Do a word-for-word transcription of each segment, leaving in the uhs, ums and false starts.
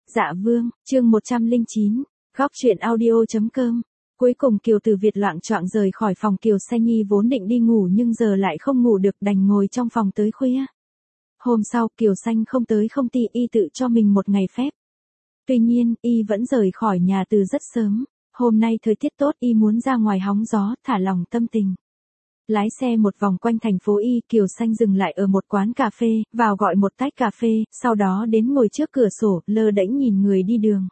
Dạ vương, chương một trăm lẻ chín, góc truyện audio.com. Cuối cùng Kiều Từ Việt loạng choạng rời khỏi phòng. Kiều Xanh Nhi vốn định đi ngủ nhưng giờ lại không ngủ được, đành ngồi trong phòng tới khuya. Hôm sau Kiều Xanh không tới công ty, y tự cho mình một ngày phép. Tuy nhiên, y vẫn rời khỏi nhà từ rất sớm. Hôm nay thời tiết tốt, y muốn ra ngoài hóng gió, thả lỏng tâm tình. Lái xe một vòng quanh thành phố Y, Kiều Xanh dừng lại ở một quán cà phê, vào gọi một tách cà phê, sau đó đến ngồi trước cửa sổ, lơ đễnh nhìn người đi đường.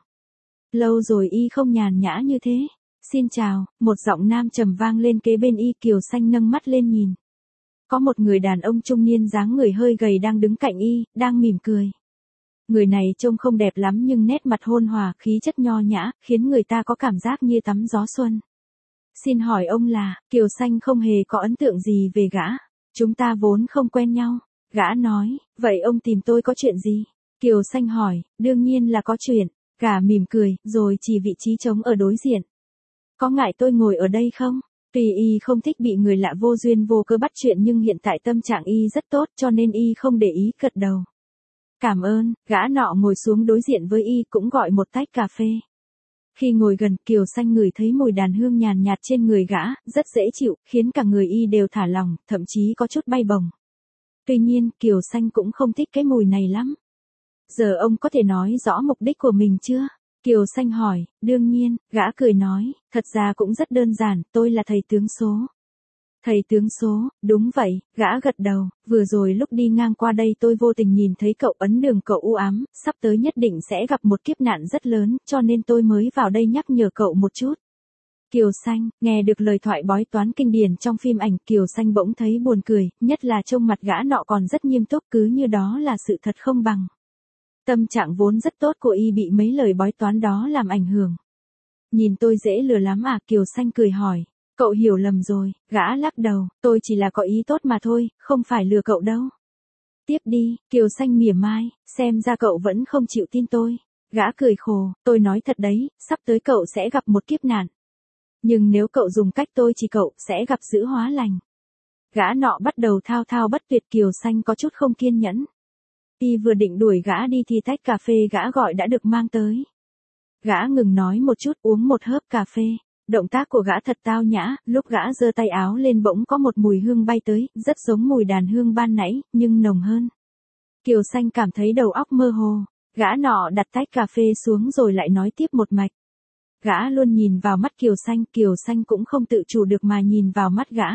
Lâu rồi y không nhàn nhã như thế. Xin chào, một giọng nam trầm vang lên kế bên y. Kiều Xanh nâng mắt lên nhìn. Có một người đàn ông trung niên dáng người hơi gầy đang đứng cạnh y, đang mỉm cười. Người này trông không đẹp lắm nhưng nét mặt hôn hòa, khí chất nho nhã, khiến người ta có cảm giác như tắm gió xuân. Xin hỏi ông là, Kiều Xanh không hề có ấn tượng gì về gã. Chúng ta vốn không quen nhau. Gã nói, vậy ông tìm tôi có chuyện gì? Kiều Xanh hỏi, đương nhiên là có chuyện. Gã mỉm cười, rồi chỉ vị trí trống ở đối diện. Có ngại tôi ngồi ở đây không? Tuy y không thích bị người lạ vô duyên vô cớ bắt chuyện nhưng hiện tại tâm trạng y rất tốt cho nên y không để ý, gật đầu. Cảm ơn, gã nọ ngồi xuống đối diện với y, cũng gọi một tách cà phê. Khi ngồi gần, Kiều Xanh ngửi thấy mùi đàn hương nhàn nhạt trên người gã, rất dễ chịu, khiến cả người y đều thả lỏng, thậm chí có chút bay bổng. Tuy nhiên, Kiều Xanh cũng không thích cái mùi này lắm. Giờ ông có thể nói rõ mục đích của mình chưa? Kiều Xanh hỏi. Đương nhiên, gã cười nói, thật ra cũng rất đơn giản, tôi là thầy tướng số. Thầy tướng số, đúng vậy, gã gật đầu, vừa rồi lúc đi ngang qua đây tôi vô tình nhìn thấy cậu, ấn đường cậu u ám, sắp tới nhất định sẽ gặp một kiếp nạn rất lớn, cho nên tôi mới vào đây nhắc nhở cậu một chút. Kiều Xanh, nghe được lời thoại bói toán kinh điển trong phim ảnh, Kiều Xanh bỗng thấy buồn cười, nhất là trông mặt gã nọ còn rất nghiêm túc, cứ như đó là sự thật không bằng. Tâm trạng vốn rất tốt của y bị mấy lời bói toán đó làm ảnh hưởng. Nhìn tôi dễ lừa lắm à? Kiều Xanh cười hỏi. Cậu hiểu lầm rồi, gã lắc đầu, tôi chỉ là có ý tốt mà thôi, không phải lừa cậu đâu. Tiếp đi, Kiều Xanh mỉa mai, xem ra cậu vẫn không chịu tin tôi. Gã cười khổ, tôi nói thật đấy, sắp tới cậu sẽ gặp một kiếp nạn. Nhưng nếu cậu dùng cách tôi chỉ cậu, sẽ gặp dữ hóa lành. Gã nọ bắt đầu thao thao bất tuyệt. Kiều Xanh có chút không kiên nhẫn. Y vừa định đuổi gã đi thì tách cà phê gã gọi đã được mang tới. Gã ngừng nói một chút, uống một hớp cà phê. Động tác của gã thật tao nhã, lúc gã giơ tay áo lên bỗng có một mùi hương bay tới, rất giống mùi đàn hương ban nãy, nhưng nồng hơn. Kiều Xanh cảm thấy đầu óc mơ hồ. Gã nọ đặt tách cà phê xuống rồi lại nói tiếp một mạch. Gã luôn nhìn vào mắt Kiều Xanh, Kiều Xanh cũng không tự chủ được mà nhìn vào mắt gã.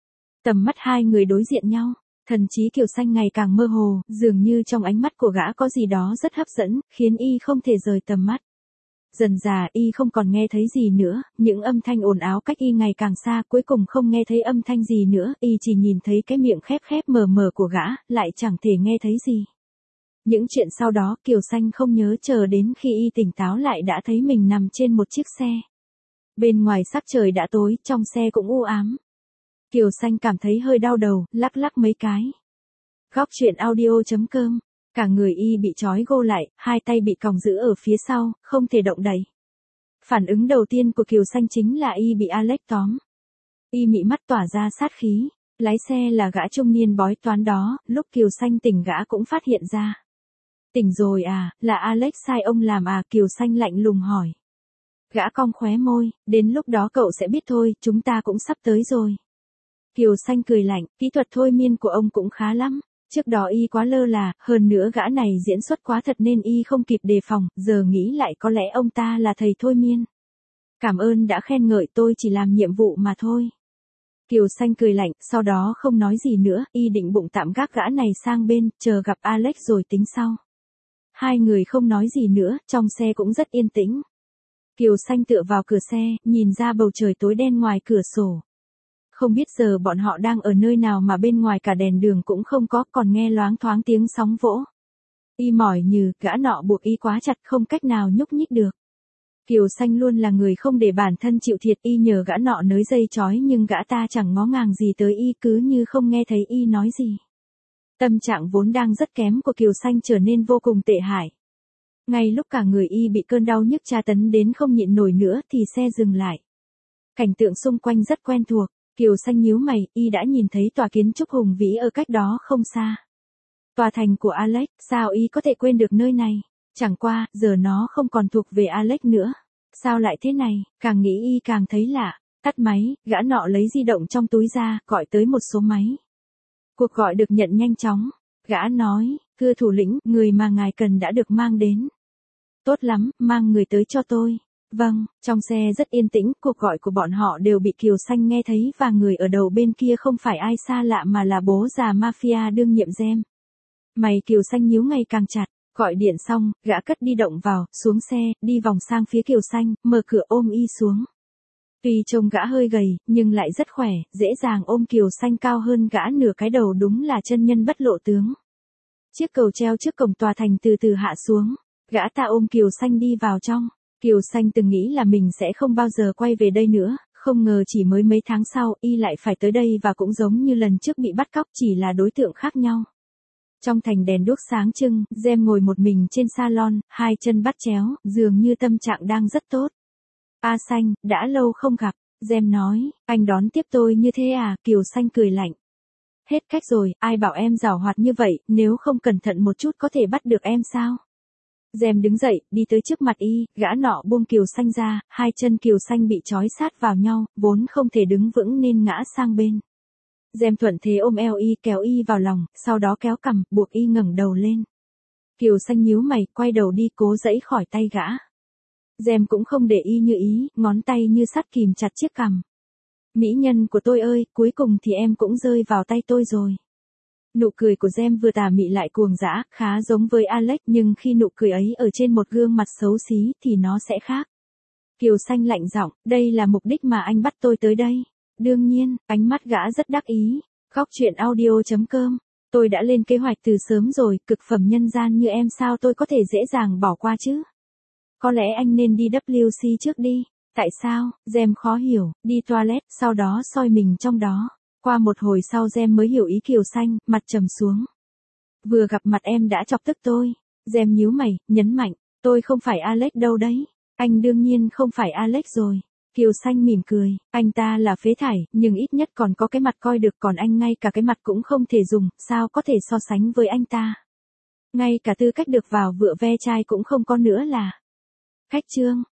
Tầm mắt hai người đối diện nhau, thần trí Kiều Xanh ngày càng mơ hồ, dường như trong ánh mắt của gã có gì đó rất hấp dẫn, khiến y không thể rời tầm mắt. Dần dà y không còn nghe thấy gì nữa, những âm thanh ồn ào cách y ngày càng xa, cuối cùng không nghe thấy âm thanh gì nữa, y chỉ nhìn thấy cái miệng khép khép mờ mờ của gã, lại chẳng thể nghe thấy gì. Những chuyện sau đó Kiều Xanh không nhớ, chờ đến khi y tỉnh táo lại đã thấy mình nằm trên một chiếc xe. Bên ngoài sắc trời đã tối, trong xe cũng u ám. Kiều Xanh cảm thấy hơi đau đầu, lắc lắc mấy cái. Góc truyện audio.com. Cả người y bị trói gô lại, hai tay bị còng giữ ở phía sau, không thể động đậy. Phản ứng đầu tiên của Kiều Xanh chính là y bị Alex tóm. Y mị mắt tỏa ra sát khí. Lái xe là gã trung niên bói toán đó, lúc Kiều Xanh tỉnh gã cũng phát hiện ra. Tỉnh rồi à, là Alex sai ông làm à? Kiều Xanh lạnh lùng hỏi. Gã cong khóe môi, đến lúc đó cậu sẽ biết thôi, chúng ta cũng sắp tới rồi. Kiều Xanh cười lạnh, kỹ thuật thôi miên của ông cũng khá lắm. Trước đó y quá lơ là, hơn nữa gã này diễn xuất quá thật nên y không kịp đề phòng, giờ nghĩ lại có lẽ ông ta là thầy thôi miên. Cảm ơn đã khen ngợi, tôi chỉ làm nhiệm vụ mà thôi. Kiều Xanh cười lạnh, sau đó không nói gì nữa, y định bụng tạm gác gã này sang bên, chờ gặp Alex rồi tính sau. Hai người không nói gì nữa, trong xe cũng rất yên tĩnh. Kiều Xanh tựa vào cửa xe, nhìn ra bầu trời tối đen ngoài cửa sổ. Không biết giờ bọn họ đang ở nơi nào mà bên ngoài cả đèn đường cũng không có, còn nghe loáng thoáng tiếng sóng vỗ. Y mỏi như, gã nọ buộc y quá chặt không cách nào nhúc nhích được. Kiều Xanh luôn là người không để bản thân chịu thiệt, y nhờ gã nọ nới dây trói nhưng gã ta chẳng ngó ngàng gì tới y, cứ như không nghe thấy y nói gì. Tâm trạng vốn đang rất kém của Kiều Xanh trở nên vô cùng tệ hại. Ngay lúc cả người y bị cơn đau nhức tra tấn đến không nhịn nổi nữa thì xe dừng lại. Cảnh tượng xung quanh rất quen thuộc. Kiều Xanh nhíu mày, y đã nhìn thấy tòa kiến trúc hùng vĩ ở cách đó không xa. Tòa thành của Alex, sao y có thể quên được nơi này? Chẳng qua, giờ nó không còn thuộc về Alex nữa. Sao lại thế này, càng nghĩ y càng thấy lạ. Tắt máy, gã nọ lấy di động trong túi ra, gọi tới một số máy. Cuộc gọi được nhận nhanh chóng. Gã nói, thưa thủ lĩnh, người mà ngài cần đã được mang đến. Tốt lắm, mang người tới cho tôi. Vâng, trong xe rất yên tĩnh, cuộc gọi của bọn họ đều bị Kiều Xanh nghe thấy và người ở đầu bên kia không phải ai xa lạ mà là bố già mafia đương nhiệm Gem. Mày Kiều Xanh nhíu ngày càng chặt, gọi điện xong, gã cất di động vào, xuống xe, đi vòng sang phía Kiều Xanh, mở cửa ôm y xuống. Tuy trông gã hơi gầy, nhưng lại rất khỏe, dễ dàng ôm Kiều Xanh cao hơn gã nửa cái đầu đúng là chân nhân bất lộ tướng. Chiếc cầu treo trước cổng tòa thành từ từ hạ xuống, gã ta ôm Kiều Xanh đi vào trong. Kiều Xanh từng nghĩ là mình sẽ không bao giờ quay về đây nữa, không ngờ chỉ mới mấy tháng sau, y lại phải tới đây và cũng giống như lần trước bị bắt cóc chỉ là đối tượng khác nhau. Trong thành đèn đuốc sáng trưng, Gem ngồi một mình trên salon, hai chân bắt chéo, dường như tâm trạng đang rất tốt. A Xanh, đã lâu không gặp, Gem nói, anh đón tiếp tôi như thế à, Kiều Xanh cười lạnh. Hết cách rồi, ai bảo em giàu hoạt như vậy, nếu không cẩn thận một chút có thể bắt được em sao? Gem đứng dậy, đi tới trước mặt y, gã nọ buông Kiều Xanh ra, hai chân Kiều Xanh bị trói sát vào nhau, vốn không thể đứng vững nên ngã sang bên. Gem thuận thế ôm eo y, kéo y vào lòng, sau đó kéo cằm, buộc y ngẩng đầu lên. Kiều Xanh nhíu mày, quay đầu đi cố giãy khỏi tay gã. Gem cũng không để y như ý, ngón tay như sắt kìm chặt chiếc cằm. Mỹ nhân của tôi ơi, cuối cùng thì em cũng rơi vào tay tôi rồi. Nụ cười của Gem vừa tà mị lại cuồng dã, khá giống với Alex nhưng khi nụ cười ấy ở trên một gương mặt xấu xí thì nó sẽ khác. Kiều Xanh lạnh giọng, đây là mục đích mà anh bắt tôi tới đây. Đương nhiên, ánh mắt gã rất đắc ý. Góc truyện audio chấm com. Tôi đã lên kế hoạch từ sớm rồi, cực phẩm nhân gian như em sao tôi có thể dễ dàng bỏ qua chứ? Có lẽ anh nên đi vê kép xê trước đi. Tại sao? Gem khó hiểu, đi toilet, sau đó soi mình trong đó. Qua một hồi sau Gem mới hiểu ý Kiều Xanh, mặt trầm xuống. Vừa gặp mặt em đã chọc tức tôi. Gem nhíu mày, nhấn mạnh, tôi không phải Alex đâu đấy. Anh đương nhiên không phải Alex rồi. Kiều Xanh mỉm cười, anh ta là phế thải, nhưng ít nhất còn có cái mặt coi được còn anh ngay cả cái mặt cũng không thể dùng, sao có thể so sánh với anh ta. Ngay cả tư cách được vào vựa ve chai cũng không có nữa là. Khách trương.